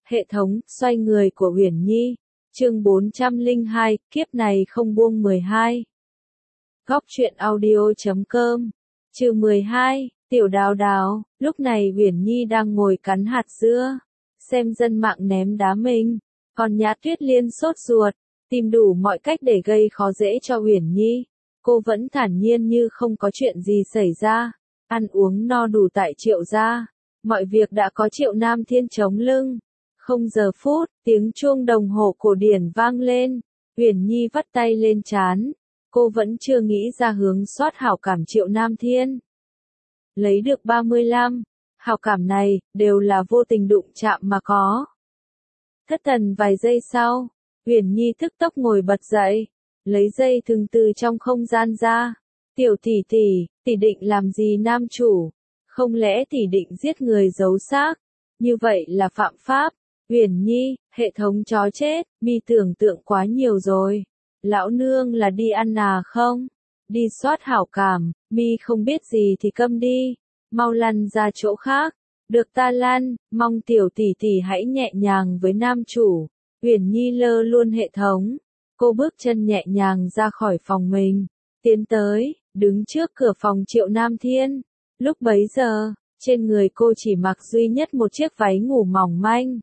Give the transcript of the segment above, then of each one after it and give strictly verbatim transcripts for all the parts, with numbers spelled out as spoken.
Hệ thống, xoay người của Uyển Nhi. Chương bốn trăm lẻ hai, kiếp này không buông mười hai. Góc truyện audio chấm com. Chương mười hai, Tiểu Đào Đào. Lúc này Uyển Nhi đang ngồi cắn hạt dưa, xem dân mạng ném đá mình, còn Nhã Tuyết Liên sốt ruột, tìm đủ mọi cách để gây khó dễ cho Uyển Nhi. Cô vẫn thản nhiên như không có chuyện gì xảy ra, ăn uống no đủ tại Triệu gia, mọi việc đã có Triệu Nam Thiên chống lưng. Không giờ phút, tiếng chuông đồng hồ cổ điển vang lên, Uyển Nhi vắt tay lên trán, cô vẫn chưa nghĩ ra hướng soát hảo cảm Triệu Nam Thiên. Lấy được ba mươi lăm, hảo cảm này, đều là vô tình đụng chạm mà có. Thất thần vài giây sau, Uyển Nhi tức tốc ngồi bật dậy, lấy dây thừng từ trong không gian ra. Tiểu tỷ tỷ, tỷ định làm gì nam chủ? Không lẽ tỷ định giết người giấu xác? Như vậy là phạm pháp. Uyển Nhi, hệ thống chó chết, mi tưởng tượng quá nhiều rồi. Lão nương là đi ăn à không? Đi soát hảo cảm, mi không biết gì thì câm đi. Mau lăn ra chỗ khác. Được ta lăn, mong tiểu tỷ tỷ hãy nhẹ nhàng với nam chủ. Uyển Nhi lơ luôn hệ thống. Cô bước chân nhẹ nhàng ra khỏi phòng mình, tiến tới, đứng trước cửa phòng Triệu Nam Thiên. Lúc bấy giờ, trên người cô chỉ mặc duy nhất một chiếc váy ngủ mỏng manh.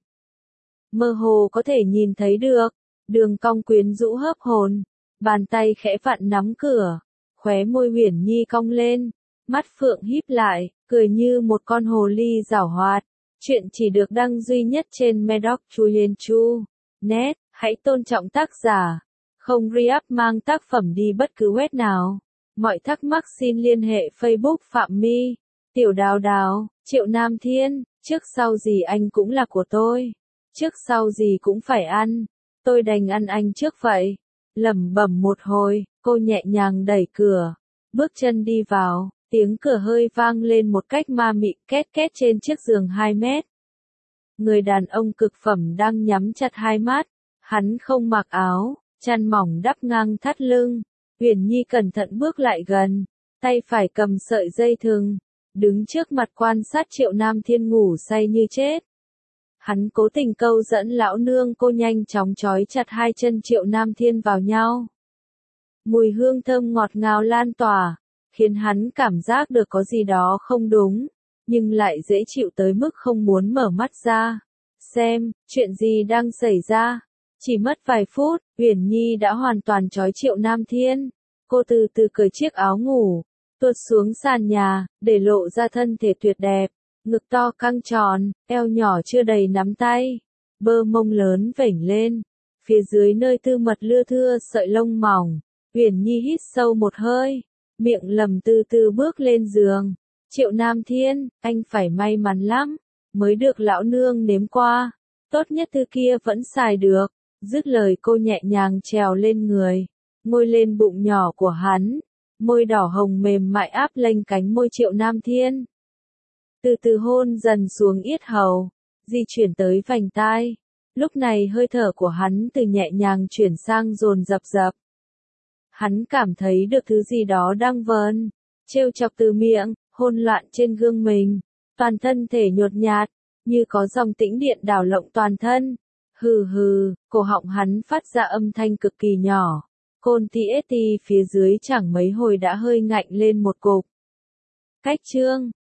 Mơ hồ có thể nhìn thấy được, đường cong quyến rũ hớp hồn, bàn tay khẽ vặn nắm cửa, khóe môi Uyển Nhi cong lên, mắt phượng híp lại, cười như một con hồ ly giảo hoạt. Chuyện chỉ được đăng duy nhất trên Medoc Julian Chu. Net, hãy tôn trọng tác giả. Không re-up mang tác phẩm đi bất cứ web nào. Mọi thắc mắc xin liên hệ Facebook Phạm My. Tiểu Đào Đào, Triệu Nam Thiên, trước sau gì anh cũng là của tôi. Trước sau gì cũng phải ăn. Tôi đành ăn anh trước vậy. Lẩm bẩm một hồi, cô nhẹ nhàng đẩy cửa, bước chân đi vào, tiếng cửa hơi vang lên một cách ma mị két két trên chiếc giường hai mét. Người đàn ông cực phẩm đang nhắm chặt hai mắt, hắn không mặc áo, chăn mỏng đắp ngang thắt lưng. Uyển Nhi cẩn thận bước lại gần, tay phải cầm sợi dây thừng, đứng trước mặt quan sát Triệu Nam Thiên ngủ say như chết. Hắn cố tình câu dẫn lão nương cô nhanh chóng trói chặt hai chân Triệu Nam Thiên vào nhau. Mùi hương thơm ngọt ngào lan tỏa, khiến hắn cảm giác được có gì đó không đúng, nhưng lại dễ chịu tới mức không muốn mở mắt ra. Xem, chuyện gì đang xảy ra? Chỉ mất vài phút, Uyển Nhi đã hoàn toàn trói Triệu Nam Thiên. Cô từ từ cởi chiếc áo ngủ, tuột xuống sàn nhà, để lộ ra thân thể tuyệt đẹp, ngực to căng tròn, eo nhỏ chưa đầy nắm tay, bơ mông lớn vểnh lên, phía dưới nơi tư mật lưa thưa sợi lông mỏng. Uyển Nhi hít sâu một hơi, miệng lẩm từ từ bước lên giường. Triệu Nam Thiên, anh phải may mắn lắm, mới được lão nương nếm qua, tốt nhất thứ kia vẫn xài được. Dứt lời cô nhẹ nhàng trèo lên người, ngồi lên bụng nhỏ của hắn, môi đỏ hồng mềm mại áp lên cánh môi Triệu Nam Thiên. Từ từ hôn dần xuống yết hầu, di chuyển tới vành tai. Lúc này hơi thở của hắn từ nhẹ nhàng chuyển sang dồn dập dập. Hắn cảm thấy được thứ gì đó đang vờn, trêu chọc từ miệng, hôn loạn trên gương mình, toàn thân thể nhột nhạt, như có dòng tĩnh điện đảo lộng toàn thân. Hừ hừ, cổ họng hắn phát ra âm thanh cực kỳ nhỏ, côn ti ết ti phía dưới chẳng mấy hồi đã hơi ngạnh lên một cục. Cách chương